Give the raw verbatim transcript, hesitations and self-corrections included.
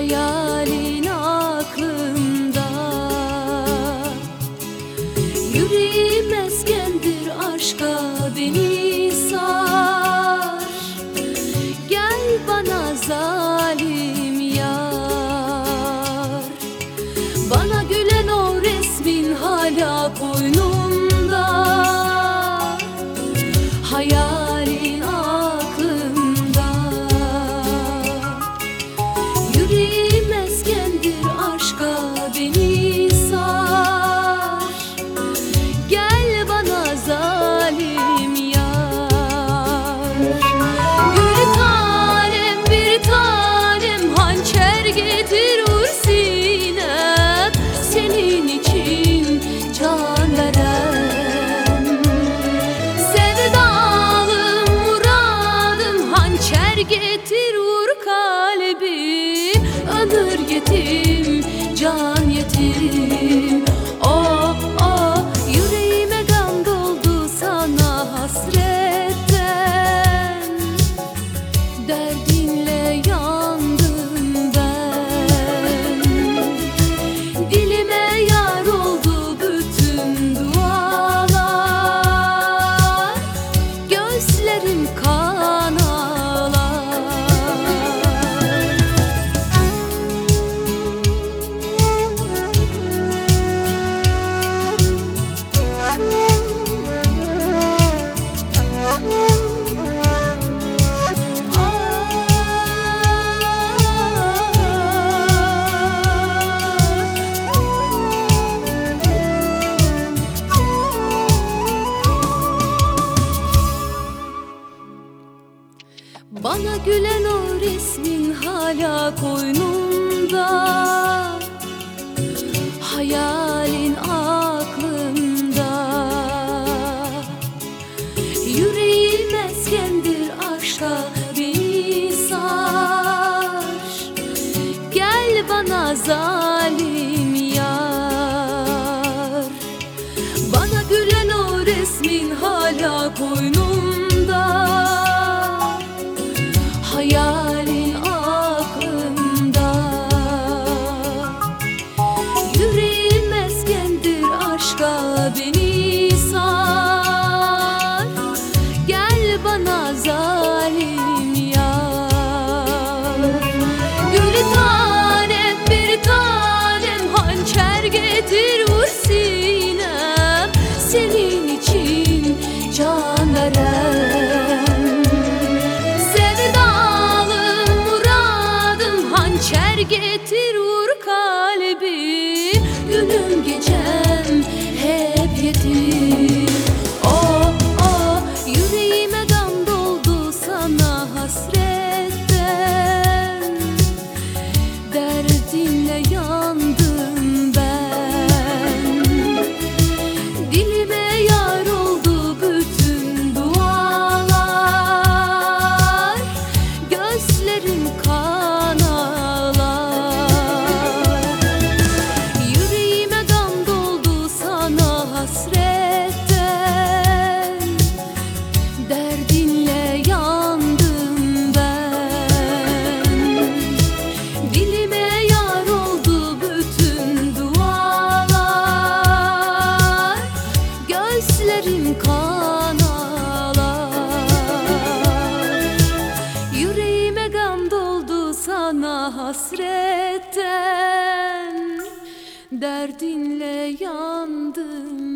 hayalin aklımda. Yüreğim eskendir aşka beni sar. Gel bana zalim yar. Bana gülen o resmin hala koynumda. Hayalin aklımda. Yüreğim eskendir aşka beni sar. Gel bana zalim yar. Gül tanem bir tanem hançer getir ursinem. Senin için can verem. Sevdalım muradım hançer getir vur kalbim. Ömür yetim can yetim. Oh oh yüreğime gam doldu sana hasretten. Derdinle yandım ben. Dilime yar oldu bütün dualar. Gözlerim kan ağlar. Bana gülen o resmin hala koynumda. Hayalin aklımda. Yüreğim eskendir aşka beni sar. Gel bana zalim yar. Bana gülen o resmin hala koynumda. Hayalin aklımda. Yüreğim eskendir aşka beni sar. Gel bana zalim yar. Gül tanem bir tanem hançer getir vur sinem. Senin için can verem. Sevdalım muradım hançer getir vur kalbim. Günüm gecem hep yetim. Oh oh yüreğime gam doldu sana hasretten. Derdinle yandım ben. Dilime yar oldu bütün dualar. Gözlerim kan ağlar. Yüreğime gam doldu sana hasretten. Derdinle yandım ben. Dilime yar oldu bütün dualar. Gözlerim kan ağlar. Yüreğime gam doldu sana hasretten. Derdinle yandım